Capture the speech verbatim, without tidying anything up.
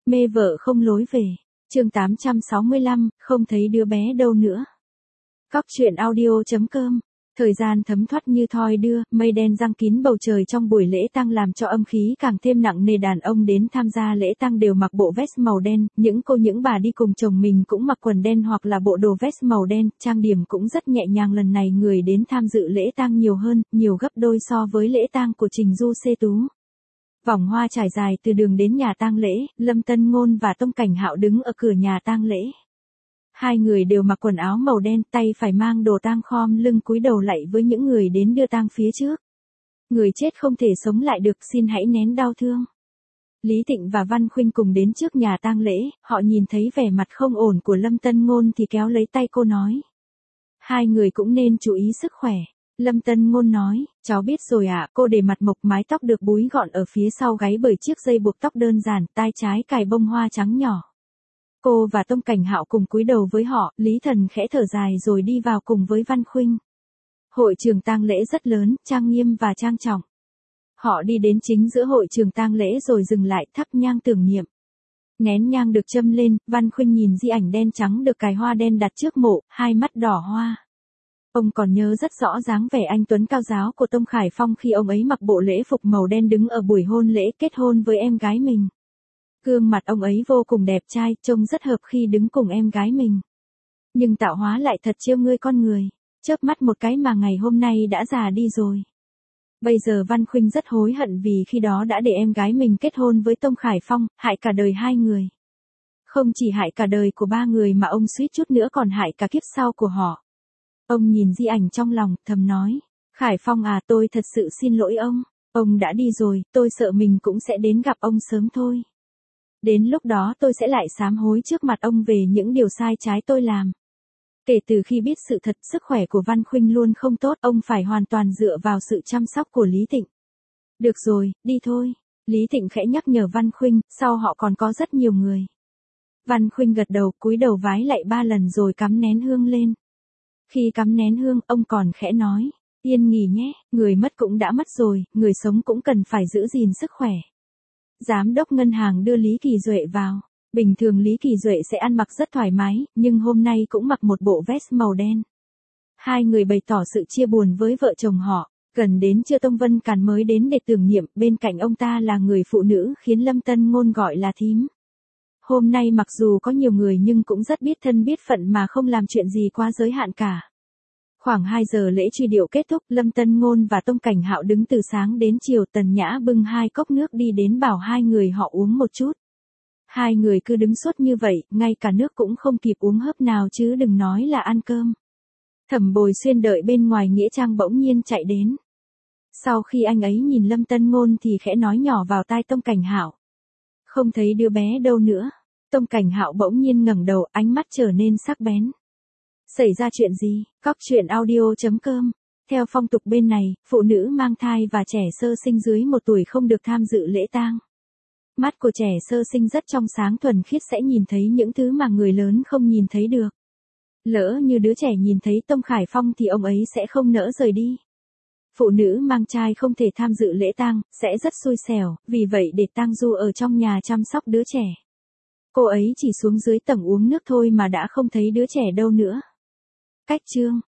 Mê vợ không lối về. Chương tám trăm sáu mươi lăm, không thấy đứa bé đâu nữa. Cóc truyện audio chấm com. Thời gian thấm thoát như thoi đưa, mây đen giăng kín bầu trời trong buổi lễ tang làm cho âm khí càng thêm nặng nề. Đàn ông đến tham gia lễ tang đều mặc bộ vest màu đen, những cô những bà đi cùng chồng mình cũng mặc quần đen hoặc là bộ đồ vest màu đen, trang điểm cũng rất nhẹ nhàng. Lần này người đến tham dự lễ tang nhiều hơn, nhiều gấp đôi so với lễ tang của Trình Du Xê Tú. Vòng hoa trải dài từ đường đến nhà tang lễ, Lâm Tân Ngôn và Tông Cảnh Hạo đứng ở cửa nhà tang lễ. Hai người đều mặc quần áo màu đen, tay phải mang đồ tang khom lưng cúi đầu lạy với những người đến đưa tang phía trước. Người chết không thể sống lại được, xin hãy nén đau thương. Lý Tịnh và Văn Khuynh cùng đến trước nhà tang lễ, họ nhìn thấy vẻ mặt không ổn của Lâm Tân Ngôn thì kéo lấy tay cô nói. Hai người cũng nên chú ý sức khỏe. Lâm Tân Ngôn nói, cháu biết rồi ạ. Cô để mặt mộc, mái tóc được búi gọn ở phía sau gáy bởi chiếc dây buộc tóc đơn giản, tai trái cài bông hoa trắng nhỏ. Cô và Tông Cảnh Hạo cùng cúi đầu với họ, Lý Thần khẽ thở dài rồi đi vào cùng với Văn Khuynh. Hội trường tang lễ rất lớn, trang nghiêm và trang trọng. Họ đi đến chính giữa hội trường tang lễ rồi dừng lại, thắp nhang tưởng niệm. Nén nhang được châm lên, Văn Khuynh nhìn di ảnh đen trắng được cài hoa đen đặt trước mộ, hai mắt đỏ hoa. Ông còn nhớ rất rõ dáng vẻ anh tuấn cao giáo của Tông Khải Phong khi ông ấy mặc bộ lễ phục màu đen đứng ở buổi hôn lễ kết hôn với em gái mình. Gương mặt ông ấy vô cùng đẹp trai, trông rất hợp khi đứng cùng em gái mình. Nhưng tạo hóa lại thật trêu ngươi con người, chớp mắt một cái mà ngày hôm nay đã già đi rồi. Bây giờ Văn Khuynh rất hối hận vì khi đó đã để em gái mình kết hôn với Tông Khải Phong, hại cả đời hai người. Không chỉ hại cả đời của ba người mà ông suýt chút nữa còn hại cả kiếp sau của họ. Ông nhìn di ảnh trong lòng, thầm nói, Khải Phong à, tôi thật sự xin lỗi ông. Ông đã đi rồi, tôi sợ mình cũng sẽ đến gặp ông sớm thôi. Đến lúc đó tôi sẽ lại sám hối trước mặt ông về những điều sai trái tôi làm. Kể từ khi biết sự thật, sức khỏe của Văn Khuynh luôn không tốt, ông phải hoàn toàn dựa vào sự chăm sóc của Lý Tịnh. Được rồi, đi thôi. Lý Tịnh khẽ nhắc nhở Văn Khuynh, sau họ còn có rất nhiều người. Văn Khuynh gật đầu, cúi đầu vái lạy ba lần rồi cắm nén hương lên. Khi cắm nén hương, ông còn khẽ nói, yên nghỉ nhé, người mất cũng đã mất rồi, người sống cũng cần phải giữ gìn sức khỏe. Giám đốc ngân hàng đưa Lý Kỳ Duệ vào. Bình thường Lý Kỳ Duệ sẽ ăn mặc rất thoải mái, nhưng hôm nay cũng mặc một bộ vest màu đen. Hai người bày tỏ sự chia buồn với vợ chồng họ. Gần đến trưa Tông Vân Càn mới đến để tưởng niệm, bên cạnh ông ta là người phụ nữ khiến Lâm Tân Ngôn gọi là thím. Hôm nay mặc dù có nhiều người nhưng cũng rất biết thân biết phận mà không làm chuyện gì quá giới hạn cả. Khoảng hai giờ lễ truy điệu kết thúc, Lâm Tân Ngôn và Tông Cảnh Hạo đứng từ sáng đến chiều. Tần Nhã bưng hai cốc nước đi đến bảo hai người họ uống một chút. Hai người cứ đứng suốt như vậy, ngay cả nước cũng không kịp uống hớp nào chứ đừng nói là ăn cơm. Thẩm Bồi Xuyên đợi bên ngoài nghĩa trang bỗng nhiên chạy đến. Sau khi anh ấy nhìn Lâm Tân Ngôn thì khẽ nói nhỏ vào tai Tông Cảnh Hạo. Không thấy đứa bé đâu nữa. Tông Cảnh Hạo bỗng nhiên ngẩng đầu, ánh mắt trở nên sắc bén. Xảy ra chuyện gì? Cóc truyện audio chấm com. Theo phong tục bên này, phụ nữ mang thai và trẻ sơ sinh dưới một tuổi không được tham dự lễ tang. Mắt của trẻ sơ sinh rất trong sáng thuần khiết, sẽ nhìn thấy những thứ mà người lớn không nhìn thấy được. Lỡ như đứa trẻ nhìn thấy Tông Khải Phong thì ông ấy sẽ không nỡ rời đi. Phụ nữ mang thai không thể tham dự lễ tang, sẽ rất xui xẻo, vì vậy để Tang Du ở trong nhà chăm sóc đứa trẻ. Cô ấy chỉ xuống dưới tầng uống nước thôi mà đã không thấy đứa trẻ đâu nữa. Cách chương